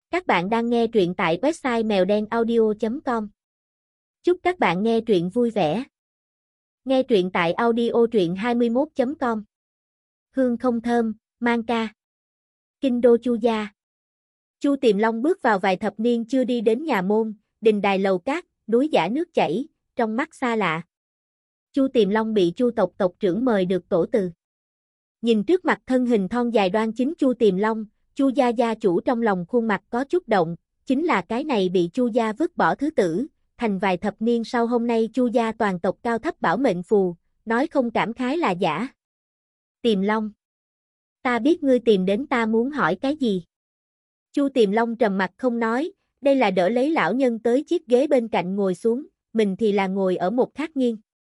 Các bạn đang nghe truyện tại website mèo đen audio.com. Chúc các bạn nghe truyện vui vẻ. Nghe truyện tại audio truyện21.com. Hương không thơm, mang ca. Kinh đô Chu gia. Chu Tiềm Long bước vào vài thập niên chưa đi đến nhà môn, đình đài lầu cát, núi giả nước chảy, trong mắt xa lạ. Chu Tiềm Long bị Chu tộc tộc trưởng mời được tổ từ. Nhìn trước mặt thân hình thon dài đoan chính Chu Tiềm Long, Chu gia gia chủ trong lòng khuôn mặt có chút động, chính là cái này bị Chu gia vứt bỏ thứ tử, thành vài thập niên sau hôm nay Chu gia toàn tộc cao thấp bảo mệnh phù, nói không cảm khái là giả. Tiềm Long, ta biết ngươi tìm đến ta muốn hỏi cái gì. Chu Tiềm Long trầm mặt không nói, đây là đỡ lấy lão nhân tới chiếc ghế bên cạnh ngồi xuống, mình thì là ngồi ở một khác nghiêng.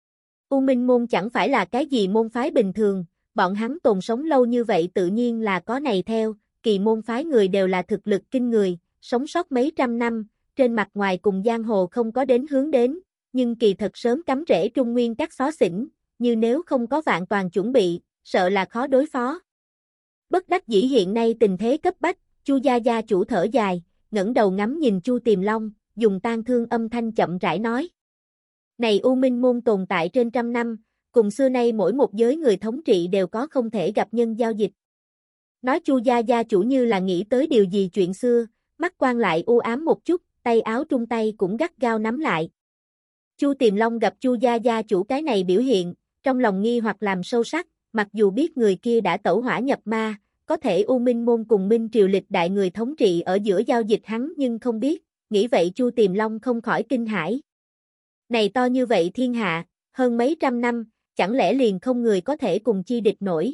U Minh môn chẳng phải là cái gì môn phái bình thường, bọn hắn tồn sống lâu như vậy tự nhiên là có này theo. Kỳ môn phái người đều là thực lực kinh người, sống sót mấy trăm năm, trên mặt ngoài cùng giang hồ không có đến hướng đến, nhưng kỳ thật sớm cắm rễ Trung Nguyên các xó xỉnh, như nếu không có vạn toàn chuẩn bị, sợ là khó đối phó. Bất đắc dĩ hiện nay tình thế cấp bách, Chu gia gia chủ thở dài, ngẩng đầu ngắm nhìn Chu Tiềm Long, dùng tang thương âm thanh chậm rãi nói. Này U Minh môn tồn tại trên trăm năm, cùng xưa nay mỗi một giới người thống trị đều có không thể gặp nhân giao dịch. Nói Chu gia gia chủ như là nghĩ tới điều gì chuyện xưa, mắt quan lại u ám một chút, tay áo trung tay cũng gắt gao nắm lại. Chu Tiềm Long gặp Chu gia gia chủ cái này biểu hiện, trong lòng nghi hoặc làm sâu sắc, mặc dù biết người kia đã tẩu hỏa nhập ma, có thể U Minh môn cùng Minh triều lịch đại người thống trị ở giữa giao dịch hắn nhưng không biết, nghĩ vậy Chu Tiềm Long không khỏi kinh hãi. Này to như vậy thiên hạ, hơn mấy trăm năm, chẳng lẽ liền không người có thể cùng chi địch nổi.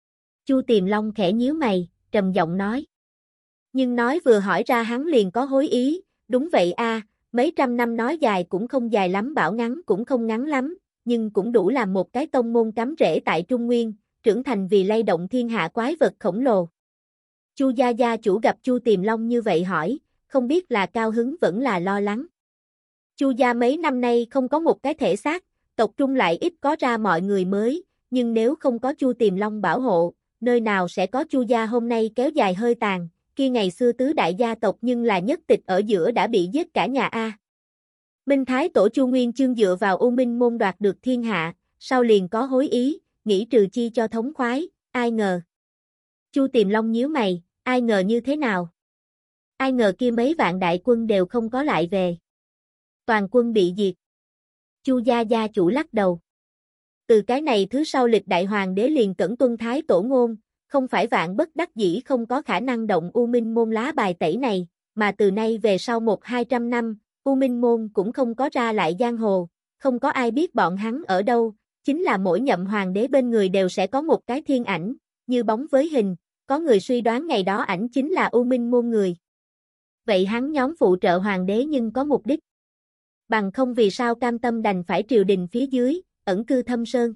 Chu Tiềm Long khẽ nhíu mày, trầm giọng nói. Nhưng nói vừa hỏi ra hắn liền có hối ý, đúng vậy a, mấy trăm năm nói dài cũng không dài lắm bảo ngắn cũng không ngắn lắm, nhưng cũng đủ làm một cái tông môn cắm rễ tại Trung Nguyên, trưởng thành vì lay động thiên hạ quái vật khổng lồ. Chu gia gia chủ gặp Chu Tiềm Long như vậy hỏi, không biết là cao hứng vẫn là lo lắng. Chu gia mấy năm nay không có một cái thể xác, tộc trung lại ít có ra mọi người mới, nhưng nếu không có Chu Tiềm Long bảo hộ, nơi nào sẽ có Chu gia hôm nay kéo dài hơi tàn, kia ngày xưa tứ đại gia tộc nhưng là nhất tịch ở giữa đã bị giết cả nhà a. Minh Thái tổ Chu Nguyên Chương dựa vào U Minh môn đoạt được thiên hạ, sau liền có hối ý, nghĩ trừ chi cho thống khoái, ai ngờ. Chu Tiềm Long nhíu mày, ai ngờ như thế nào? Ai ngờ kia mấy vạn đại quân đều không có lại về. Toàn quân bị diệt. Chu gia gia chủ lắc đầu. Từ cái này thứ sau lịch đại hoàng đế liền cẩn tuân thái tổ ngôn, không phải vạn bất đắc dĩ không có khả năng động U Minh môn lá bài tẩy này, mà từ nay về sau 100-200 năm, U Minh môn cũng không có ra lại giang hồ, không có ai biết bọn hắn ở đâu, chính là mỗi nhậm hoàng đế bên người đều sẽ có một cái thiên ảnh, như bóng với hình, có người suy đoán ngày đó ảnh chính là U Minh môn người. Vậy hắn nhóm phụ trợ hoàng đế nhưng có mục đích. Bằng không vì sao cam tâm đành phải triều đình phía dưới, ẩn cư thâm sơn.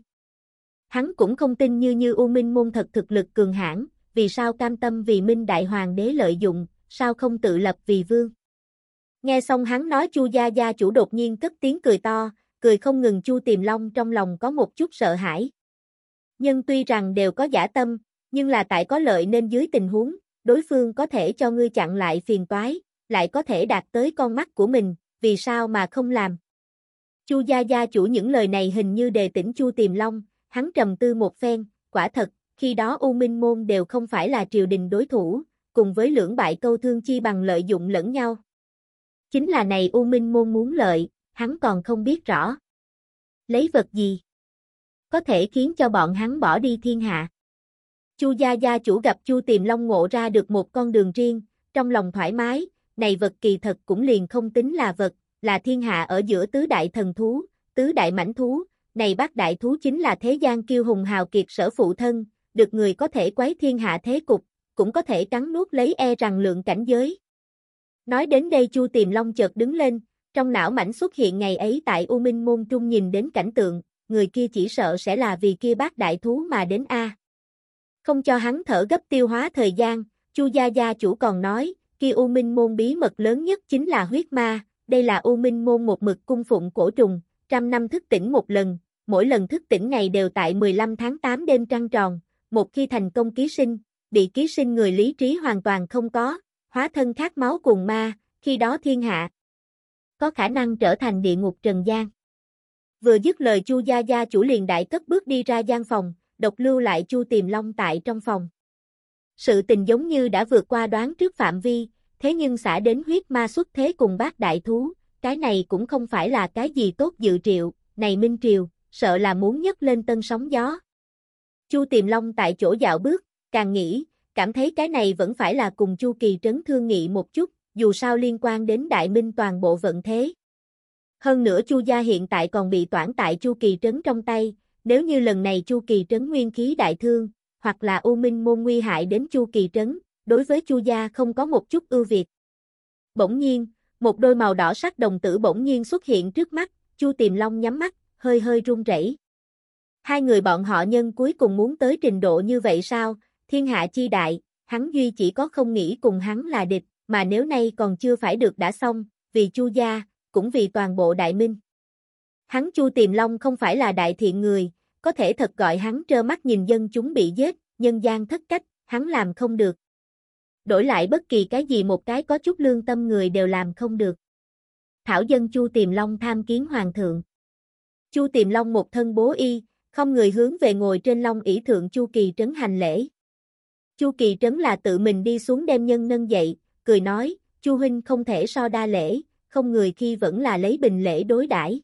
Hắn cũng không tin như U Minh môn thật thực lực cường hãn, vì sao cam tâm vì Minh đại hoàng đế lợi dụng, sao không tự lập vì vương. Nghe xong hắn nói Chu gia gia chủ đột nhiên cất tiếng cười to, cười không ngừng. Chu Tiềm Long trong lòng có một chút sợ hãi. Nhưng tuy rằng đều có giả tâm, nhưng là tại có lợi nên dưới tình huống, đối phương có thể cho ngươi chặn lại phiền toái, lại có thể đạt tới con mắt của mình, vì sao mà không làm. Chu gia gia chủ những lời này hình như đề tỉnh Chu Tiềm Long, hắn trầm tư một phen, quả thật, khi đó U Minh môn đều không phải là triều đình đối thủ, cùng với lưỡng bại câu thương chi bằng lợi dụng lẫn nhau. Chính là này U Minh môn muốn lợi, hắn còn không biết rõ. Lấy vật gì có thể khiến cho bọn hắn bỏ đi thiên hạ. Chu gia gia chủ gặp Chu Tiềm Long ngộ ra được một con đường riêng, trong lòng thoải mái, này vật kỳ thật cũng liền không tính là vật, là thiên hạ ở giữa tứ đại thần thú, tứ đại mãnh thú, này bát đại thú chính là thế gian kiêu hùng hào kiệt sở phụ thân, được người có thể quấy thiên hạ thế cục, cũng có thể cắn nuốt lấy e rằng lượng cảnh giới. Nói đến đây Chu Tiềm Long chợt đứng lên, trong não mảnh xuất hiện ngày ấy tại U Minh môn trung nhìn đến cảnh tượng, người kia chỉ sợ sẽ là vì kia bát đại thú mà đến a. Không cho hắn thở gấp tiêu hóa thời gian, Chu gia gia chủ còn nói, kia U Minh môn bí mật lớn nhất chính là huyết ma, đây là U Minh môn một mực cung phụng cổ trùng, 100 năm thức tỉnh một lần, mỗi lần thức tỉnh ngày đều tại 15 tháng 8 đêm trăng tròn, một khi thành công ký sinh, bị ký sinh người lý trí hoàn toàn không có, hóa thân khát máu cùng ma, khi đó thiên hạ có khả năng trở thành địa ngục trần gian. Vừa dứt lời Chu gia gia chủ liền đại cất bước đi ra gian phòng, độc lưu lại Chu Tiềm Long tại trong phòng. Sự tình giống như đã vượt qua đoán trước phạm vi, thế nhưng xả đến huyết ma xuất thế cùng bát đại thú, cái này cũng không phải là cái gì tốt dự triệu, này Minh Triều, sợ là muốn nhấc lên tân sóng gió. Chu Tiềm Long tại chỗ dạo bước, càng nghĩ, cảm thấy cái này vẫn phải là cùng Chu Kỳ Trấn thương nghị một chút, dù sao liên quan đến Đại Minh toàn bộ vận thế. Hơn nữa Chu gia hiện tại còn bị toản tại Chu Kỳ Trấn trong tay, nếu như lần này Chu Kỳ Trấn nguyên khí đại thương, hoặc là U Minh môn nguy hại đến Chu Kỳ Trấn, đối với Chu gia không có một chút ưu việt. Bỗng nhiên, một đôi màu đỏ sắc đồng tử bỗng nhiên xuất hiện trước mắt, Chu Tiềm Long nhắm mắt, hơi hơi run rẩy. Hai người bọn họ nhân cuối cùng muốn tới trình độ như vậy sao? Thiên hạ chi đại, hắn duy chỉ có không nghĩ cùng hắn là địch, mà nếu nay còn chưa phải được đã xong, vì Chu gia, cũng vì toàn bộ Đại Minh. Hắn Chu Tiềm Long không phải là đại thiện người, có thể thật gọi hắn trơ mắt nhìn dân chúng bị giết, nhân gian thất cách, hắn làm không được. Đổi lại bất kỳ cái gì một cái có chút lương tâm người đều làm không được. Thảo dân Chu Tiềm Long tham kiến hoàng thượng. Chu Tiềm Long một thân bố y, không người hướng về ngồi trên long ỷ thượng Chu Kỳ Trấn hành lễ. Chu Kỳ Trấn là tự mình đi xuống đem nhân nâng dậy, cười nói, Chu huynh không thể so đa lễ, không người khi vẫn là lấy bình lễ đối đãi.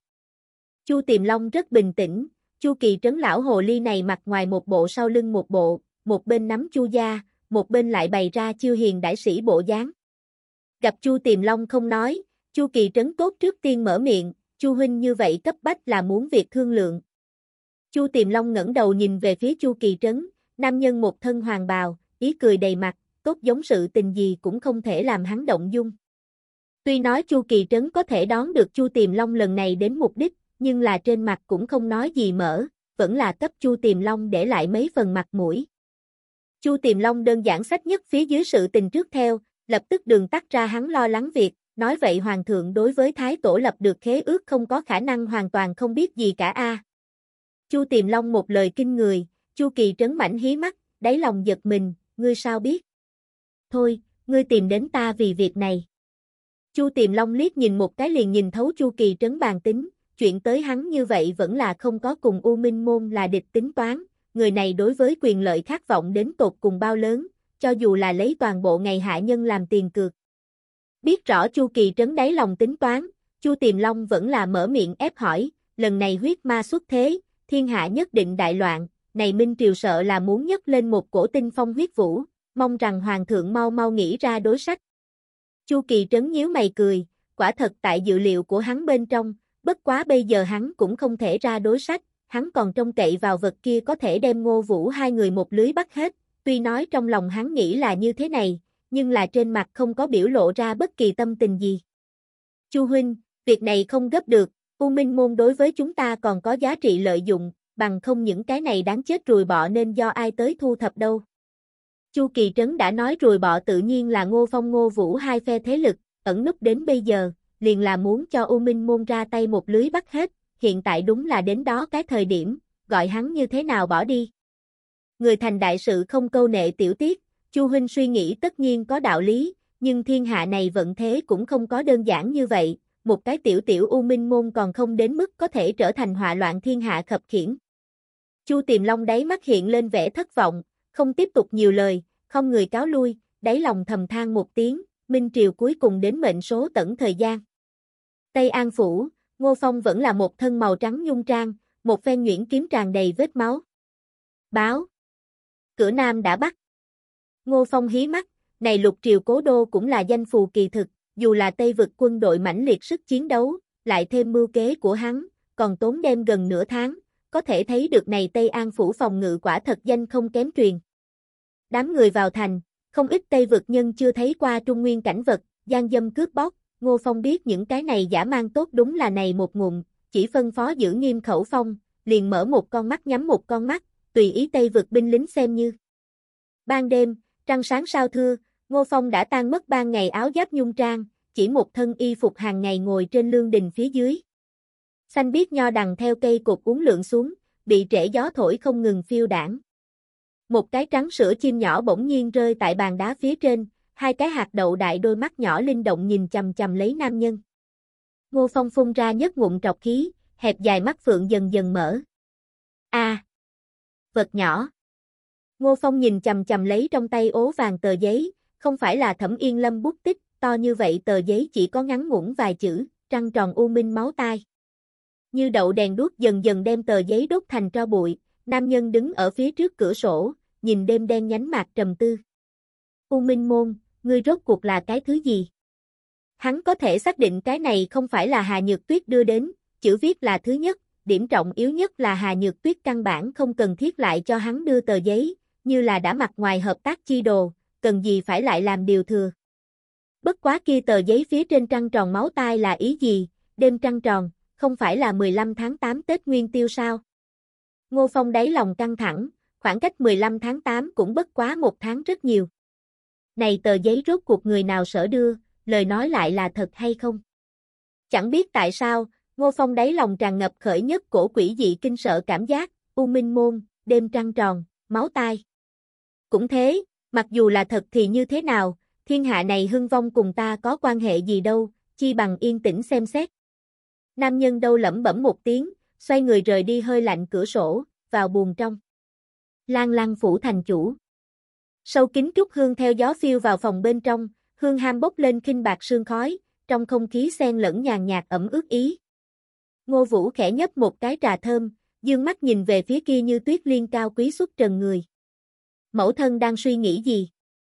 Chu Tiềm Long rất bình tĩnh, Chu Kỳ Trấn lão hồ ly này mặt ngoài một bộ sau lưng một bộ, một bên nắm Chu gia, một bên lại bày ra chiêu hiền đại sĩ bộ dáng. Gặp Chu Tiềm Long không nói, Chu Kỳ Trấn tốt trước tiên mở miệng, Chu huynh như vậy cấp bách là muốn việc thương lượng. Chu Tiềm Long ngẩng đầu nhìn về phía Chu Kỳ Trấn, nam nhân một thân hoàng bào, ý cười đầy mặt, tốt giống sự tình gì cũng không thể làm hắn động dung. Tuy nói Chu Kỳ Trấn có thể đoán được Chu Tiềm Long lần này đến mục đích, nhưng là trên mặt cũng không nói gì mở, vẫn là cấp Chu Tiềm Long để lại mấy phần mặt mũi. Chu Tiềm Long đơn giản sách nhất phía dưới sự tình trước theo, lập tức đường tắt ra hắn lo lắng việc, nói vậy hoàng thượng đối với Thái Tổ lập được khế ước không có khả năng hoàn toàn không biết gì cả a. Chu Tiềm Long một lời kinh người, Chu Kỳ Trấn mảnh hí mắt, đáy lòng giật mình, ngươi sao biết? Thôi, ngươi tìm đến ta vì việc này. Chu Tiềm Long liếc nhìn một cái liền nhìn thấu Chu Kỳ Trấn bàn tính, chuyện tới hắn như vậy vẫn là không có cùng U Minh môn là địch tính toán, người này đối với quyền lợi khát vọng đến tột cùng bao lớn, cho dù là lấy toàn bộ ngày hạ nhân làm tiền cược. Biết rõ Chu Kỳ Trấn đáy lòng tính toán, Chu Tiềm Long vẫn là mở miệng ép hỏi, lần này huyết ma xuất thế, thiên hạ nhất định đại loạn, này Minh Triều sợ là muốn nhấc lên một cổ tinh phong huyết vũ, mong rằng hoàng thượng mau mau nghĩ ra đối sách. Chu Kỳ Trấn nhíu mày cười, quả thật tại dự liệu của hắn bên trong, bất quá bây giờ hắn cũng không thể ra đối sách, hắn còn trông cậy vào vật kia có thể đem Ngô Vũ hai người một lưới bắt hết, tuy nói trong lòng hắn nghĩ là như thế này, nhưng là trên mặt không có biểu lộ ra bất kỳ tâm tình gì. Chu huynh, việc này không gấp được, U Minh môn đối với chúng ta còn có giá trị lợi dụng, bằng không những cái này đáng chết ruồi bọ nên do ai tới thu thập đâu. Chu Kỳ Trấn đã nói ruồi bọ tự nhiên là Ngô Phong Ngô Vũ hai phe thế lực, ẩn núp đến bây giờ, liền là muốn cho U Minh môn ra tay một lưới bắt hết, hiện tại đúng là đến đó cái thời điểm, gọi hắn như thế nào bỏ đi. Người thành đại sự không câu nệ tiểu tiết, Chu huynh suy nghĩ tất nhiên có đạo lý, nhưng thiên hạ này vận thế cũng không có đơn giản như vậy, một cái tiểu tiểu U Minh môn còn không đến mức có thể trở thành họa loạn thiên hạ khập khiễng. Chu Tiềm Long đáy mắt hiện lên vẻ thất vọng, không tiếp tục nhiều lời, không người cáo lui, đáy lòng thầm than một tiếng, Minh Triều cuối cùng đến mệnh số tẩn thời gian. Tây An Phủ, Ngô Phong vẫn là một thân màu trắng nhung trang, một phen nhuyễn kiếm tràn đầy vết máu. Báo. Cửa Nam đã bắt. Ngô Phong hí mắt, này Lục Triều cố đô cũng là danh phù kỳ thực, dù là Tây vực quân đội mãnh liệt sức chiến đấu, lại thêm mưu kế của hắn, còn tốn đem gần nửa tháng, có thể thấy được này Tây An Phủ phòng ngự quả thật danh không kém truyền. Đám người vào thành, không ít Tây vực nhân chưa thấy qua trung nguyên cảnh vật, gian dâm cướp bóc, Ngô Phong biết những cái này giả mang tốt đúng là này một ngụm, chỉ phân phó giữ nghiêm khẩu phong, liền mở một con mắt nhắm một con mắt, tùy ý Tây vực binh lính xem như. Ban đêm, trăng sáng sao thưa, Ngô Phong đã tan mất ban ngày áo giáp nhung trang, chỉ một thân y phục hàng ngày ngồi trên lương đình phía dưới. Xanh biếc nho đằng theo cây cột uốn lượn xuống, bị trễ gió thổi không ngừng phiêu đãng. Một cái trắng sữa chim nhỏ bỗng nhiên rơi tại bàn đá phía trên, hai cái hạt đậu đại đôi mắt nhỏ linh động nhìn chằm chằm lấy nam nhân. Ngô Phong phun ra nhất ngụm trọc khí, hẹp dài mắt phượng dần dần mở. A, vật nhỏ. Ngô Phong nhìn chằm chằm lấy trong tay ố vàng tờ giấy, không phải là Thẩm Yên Lâm bút tích, to như vậy tờ giấy chỉ có ngắn ngủn vài chữ, trăng tròn u minh máu tai. Như đậu đèn đuốc dần dần đem tờ giấy đốt thành tro bụi, nam nhân đứng ở phía trước cửa sổ, nhìn đêm đen nhánh mạc trầm tư. U Minh Môn, ngươi rốt cuộc là cái thứ gì? Hắn có thể xác định cái này không phải là Hà Nhược Tuyết đưa đến, chữ viết là thứ nhất, điểm trọng yếu nhất là Hà Nhược Tuyết căn bản không cần thiết lại cho hắn đưa tờ giấy, như là đã mặt ngoài hợp tác chi đồ, cần gì phải lại làm điều thừa. Bất quá kia tờ giấy phía trên trăng tròn máu tai là ý gì, đêm trăng tròn, không phải là 15 tháng 8 Tết Nguyên Tiêu sao? Ngô Phong đáy lòng căng thẳng, khoảng cách 15 tháng 8 cũng bất quá một tháng rất nhiều. Này tờ giấy rốt cuộc người nào sở đưa, lời nói lại là thật hay không? Chẳng biết tại sao, Ngô Phong đáy lòng tràn ngập khởi nhất cổ quỷ dị kinh sợ cảm giác, U Minh Môn, đêm trăng tròn, máu tai. Cũng thế, mặc dù là thật thì như thế nào, thiên hạ này hưng vong cùng ta có quan hệ gì đâu, chi bằng yên tĩnh xem xét. Nam nhân đâu lẩm bẩm một tiếng, xoay người rời đi hơi lạnh cửa sổ, vào buồng trong. Lan Lăng phủ thành chủ. Sâu kín trúc hương theo gió phiêu vào phòng bên trong, hương ham bốc lên khinh bạc sương khói, trong không khí xen lẫn nhàn nhạt ẩm ướt ý. Ngô Vũ khẽ nhấp một cái trà thơm, dương mắt nhìn về phía kia như tuyết liên cao quý xuất trần người. Mẫu thân đang suy nghĩ gì?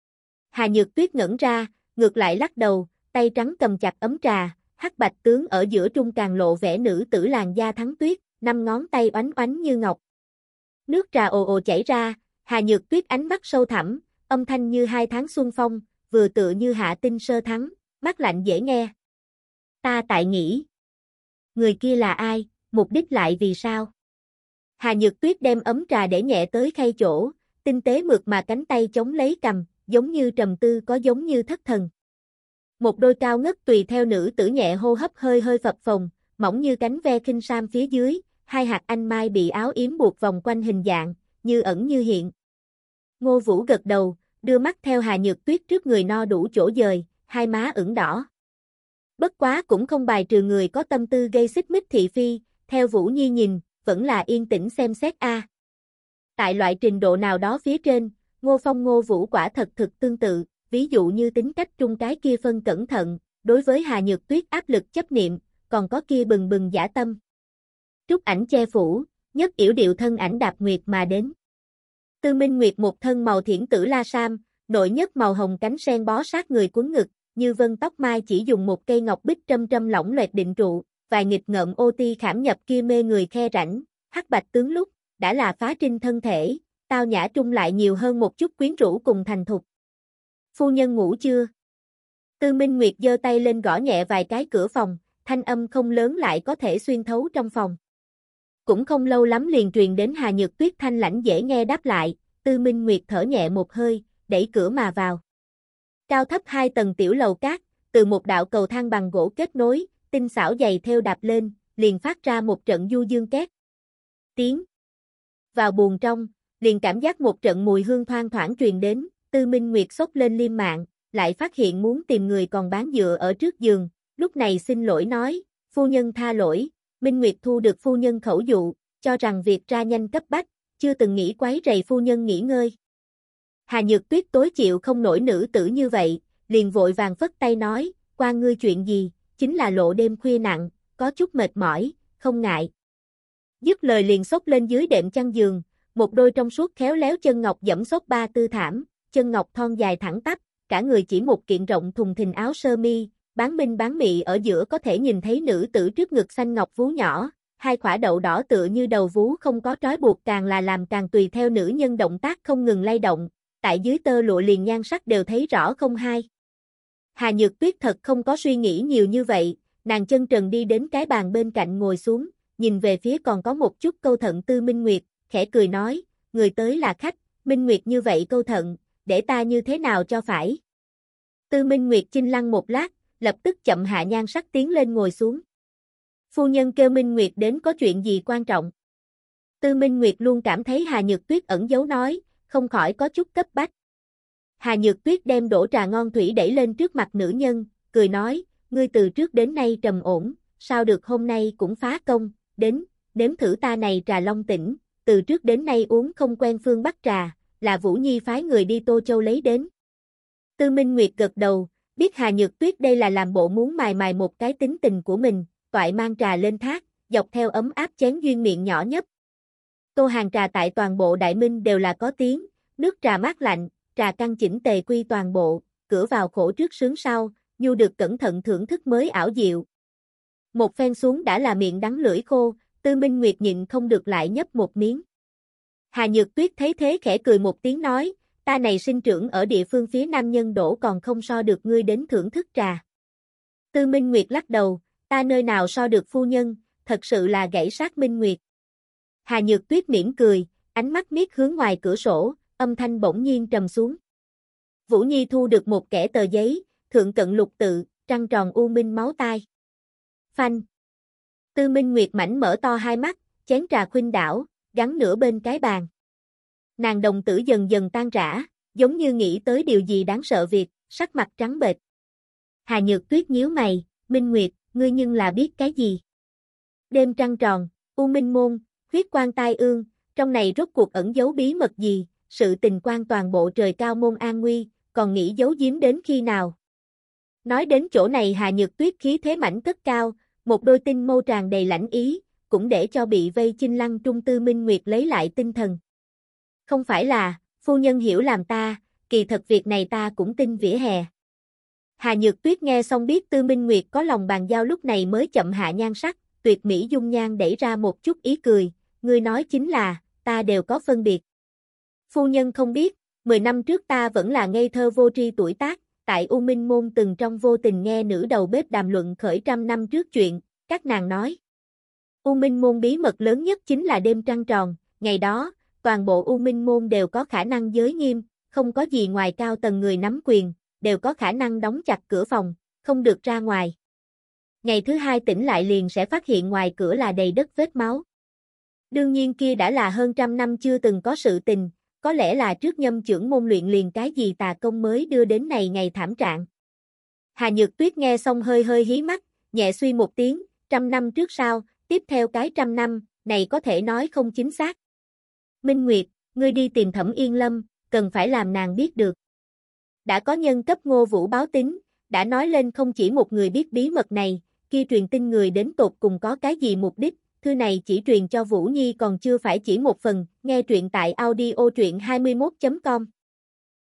Hà Nhược Tuyết ngẩn ra, ngược lại lắc đầu, tay trắng cầm chặt ấm trà, hắc bạch tướng ở giữa trung càng lộ vẻ nữ tử làn da thắng tuyết, năm ngón tay oánh oánh như ngọc. Nước trà ồ ồ chảy ra, Hà Nhược Tuyết ánh mắt sâu thẳm, âm thanh như hai tháng xuân phong, vừa tựa như hạ tinh sơ thắng, mắt lạnh dễ nghe. Ta tại nghĩ, người kia là ai, mục đích lại vì sao? Hà Nhược Tuyết đem ấm trà để nhẹ tới khay chỗ, tinh tế mượt mà cánh tay chống lấy cằm, giống như trầm tư có giống như thất thần. Một đôi cao ngất tùy theo nữ tử nhẹ hô hấp hơi hơi phập phồng, mỏng như cánh ve khinh sam phía dưới, hai hạt anh mai bị áo yếm buộc vòng quanh hình dạng, như ẩn như hiện. Ngô Vũ gật đầu, đưa mắt theo Hà Nhược Tuyết trước người no đủ chỗ dời, hai má ửng đỏ. Bất quá cũng không bài trừ người có tâm tư gây xích mích thị phi, theo Vũ Nhi nhìn, vẫn là yên tĩnh xem xét a. Tại loại trình độ nào đó phía trên, Ngô Phong Ngô Vũ quả thật thực tương tự, ví dụ như tính cách trung cái kia phân cẩn thận, đối với Hà Nhược Tuyết áp lực chấp niệm, còn có kia bừng bừng dã tâm. Trúc ảnh che phủ, nhất yểu điệu thân ảnh đạp nguyệt mà đến. Tư Minh Nguyệt một thân màu thiển tử la sam, nội nhất màu hồng cánh sen bó sát người cuốn ngực, như vân tóc mai chỉ dùng một cây ngọc bích trâm trâm lỏng loẹt định trụ, vài nghịch ngợm ô ti khảm nhập kia mê người khe rãnh, hắc bạch tướng lúc, đã là phá trinh thân thể, tao nhã trung lại nhiều hơn một chút quyến rũ cùng thành thục. Phu nhân ngủ chưa? Tư Minh Nguyệt giơ tay lên gõ nhẹ vài cái cửa phòng, thanh âm không lớn lại có thể xuyên thấu trong phòng. Cũng không lâu lắm liền truyền đến Hà Nhược Tuyết thanh lãnh dễ nghe đáp lại, Tư Minh Nguyệt thở nhẹ một hơi, đẩy cửa mà vào. Cao thấp hai tầng tiểu lầu cát, từ một đạo cầu thang bằng gỗ kết nối, tinh xảo dày theo đạp lên, liền phát ra một trận du dương két. Tiếng. Vào buồng trong, liền cảm giác một trận mùi hương thoang thoảng truyền đến, Tư Minh Nguyệt xốc lên liêm mạng, lại phát hiện muốn tìm người còn bán dựa ở trước giường, lúc này xin lỗi nói, phu nhân tha lỗi, Minh Nguyệt thu được phu nhân khẩu dụ, cho rằng việc ra nhanh cấp bách, chưa từng nghĩ quấy rầy phu nhân nghỉ ngơi. Hà Nhược Tuyết tối chịu không nổi nữ tử như vậy, liền vội vàng phất tay nói, qua ngươi chuyện gì, chính là lộ đêm khuya nặng, có chút mệt mỏi, không ngại. Dứt lời liền xốc lên dưới đệm chăn giường, một đôi trong suốt khéo léo chân ngọc dẫm xốp ba tư thảm, chân ngọc thon dài thẳng tắp, cả người chỉ một kiện rộng thùng thình áo sơ mi, bán minh bán mị ở giữa có thể nhìn thấy nữ tử trước ngực xanh ngọc vú nhỏ, hai khỏa đậu đỏ tựa như đầu vú không có trói buộc càng là làm càng tùy theo nữ nhân động tác không ngừng lay động, tại dưới tơ lụa liền nhan sắc đều thấy rõ không hai. Hà Nhược Tuyết thật không có suy nghĩ nhiều như vậy, nàng chân trần đi đến cái bàn bên cạnh ngồi xuống, nhìn về phía còn có một chút câu thận Tư Minh Nguyệt, khẽ cười nói, người tới là khách, Minh Nguyệt như vậy câu thận, để ta như thế nào cho phải. Tư Minh Nguyệt chinh lăng một lát, lập tức chậm hạ nhan sắc tiến lên ngồi xuống. Phu nhân kêu Minh Nguyệt đến có chuyện gì quan trọng. Tư Minh Nguyệt luôn cảm thấy Hà Nhược Tuyết ẩn giấu nói, không khỏi có chút cấp bách. Hà Nhược Tuyết đem đổ trà ngon thủy đẩy lên trước mặt nữ nhân, cười nói, ngươi từ trước đến nay trầm ổn, sao được hôm nay cũng phá công, đến, nếm thử ta này trà Long Tỉnh, từ trước đến nay uống không quen phương Bắc trà, là Vũ Nhi phái người đi Tô Châu lấy đến. Tư Minh Nguyệt gật đầu, biết Hà Nhược Tuyết đây là làm bộ muốn mài mài một cái tính tình của mình, toại mang trà lên thác, dọc theo ấm áp chén duyên miệng nhỏ nhấp. Tô hàng trà tại toàn bộ Đại Minh đều là có tiếng, nước trà mát lạnh, trà căn chỉnh tề quy toàn bộ, cửa vào khổ trước sướng sau, nhu được cẩn thận thưởng thức mới ảo diệu. Một phen xuống đã là miệng đắng lưỡi khô, Tư Minh Nguyệt nhịn không được lại nhấp một miếng. Hà Nhược Tuyết thấy thế khẽ cười một tiếng nói, ta này sinh trưởng ở địa phương phía Nam Nhân Đỗ còn không so được ngươi đến thưởng thức trà. Tư Minh Nguyệt lắc đầu, ta nơi nào so được phu nhân, thật sự là gãy sát Minh Nguyệt. Hà Nhược Tuyết mỉm cười, ánh mắt miết hướng ngoài cửa sổ, âm thanh bỗng nhiên trầm xuống. Vũ Nhi thu được một kẻ tờ giấy, thượng cận lục tự, trăng tròn u minh máu tai. Phanh. Tư Minh Nguyệt mảnh mở to hai mắt, chén trà khuynh đảo, gắn nửa bên cái bàn. Nàng đồng tử dần dần tan rã, giống như nghĩ tới điều gì đáng sợ việc, sắc mặt trắng bệch. Hà Nhược Tuyết nhíu mày, Minh Nguyệt, ngươi nhưng là biết cái gì? Đêm trăng tròn, u minh môn, huyết quan tai ương, trong này rốt cuộc ẩn giấu bí mật gì, sự tình quan toàn bộ trời cao môn an nguy, còn nghĩ giấu giếm đến khi nào? Nói đến chỗ này Hà Nhược Tuyết khí thế mảnh cất cao, một đôi tinh mâu tràn đầy lãnh ý, cũng để cho bị vây chinh lăng trung Tư Minh Nguyệt lấy lại tinh thần. Không phải là, phu nhân hiểu làm ta, kỳ thật việc này ta cũng tin vỉa hè. Hà Nhược Tuyết nghe xong biết Tư Minh Nguyệt có lòng bàn giao lúc này mới chậm hạ nhan sắc, tuyệt mỹ dung nhan đẩy ra một chút ý cười, ngươi nói chính là, ta đều có phân biệt. Phu nhân không biết, 10 năm trước ta vẫn là ngây thơ vô tri tuổi tác, tại U Minh Môn từng trong vô tình nghe nữ đầu bếp đàm luận khởi 100 năm trước chuyện, các nàng nói. U Minh Môn bí mật lớn nhất chính là đêm trăng tròn, ngày đó, toàn bộ U Minh Môn đều có khả năng giới nghiêm, không có gì ngoài cao tầng người nắm quyền, đều có khả năng đóng chặt cửa phòng, không được ra ngoài. Ngày thứ hai tỉnh lại liền sẽ phát hiện ngoài cửa là đầy đất vết máu. Đương nhiên kia đã là hơn 100 năm chưa từng có sự tình, có lẽ là trước Nhâm trưởng môn luyện liền cái gì tà công mới đưa đến này ngày thảm trạng. Hà Nhược Tuyết nghe xong hơi hơi hí mắt, nhẹ suy một tiếng, 100 năm trước sau, tiếp theo cái 100 năm, này có thể nói không chính xác. Minh Nguyệt, ngươi đi tìm Thẩm Yên Lâm, cần phải làm nàng biết được. Đã có nhân cấp Ngô Vũ báo tín, đã nói lên không chỉ một người biết bí mật này, kia truyền tin người đến tột cùng có cái gì mục đích, thư này chỉ truyền cho Vũ Nhi còn chưa phải chỉ một phần, nghe truyện tại audio truyện21.com.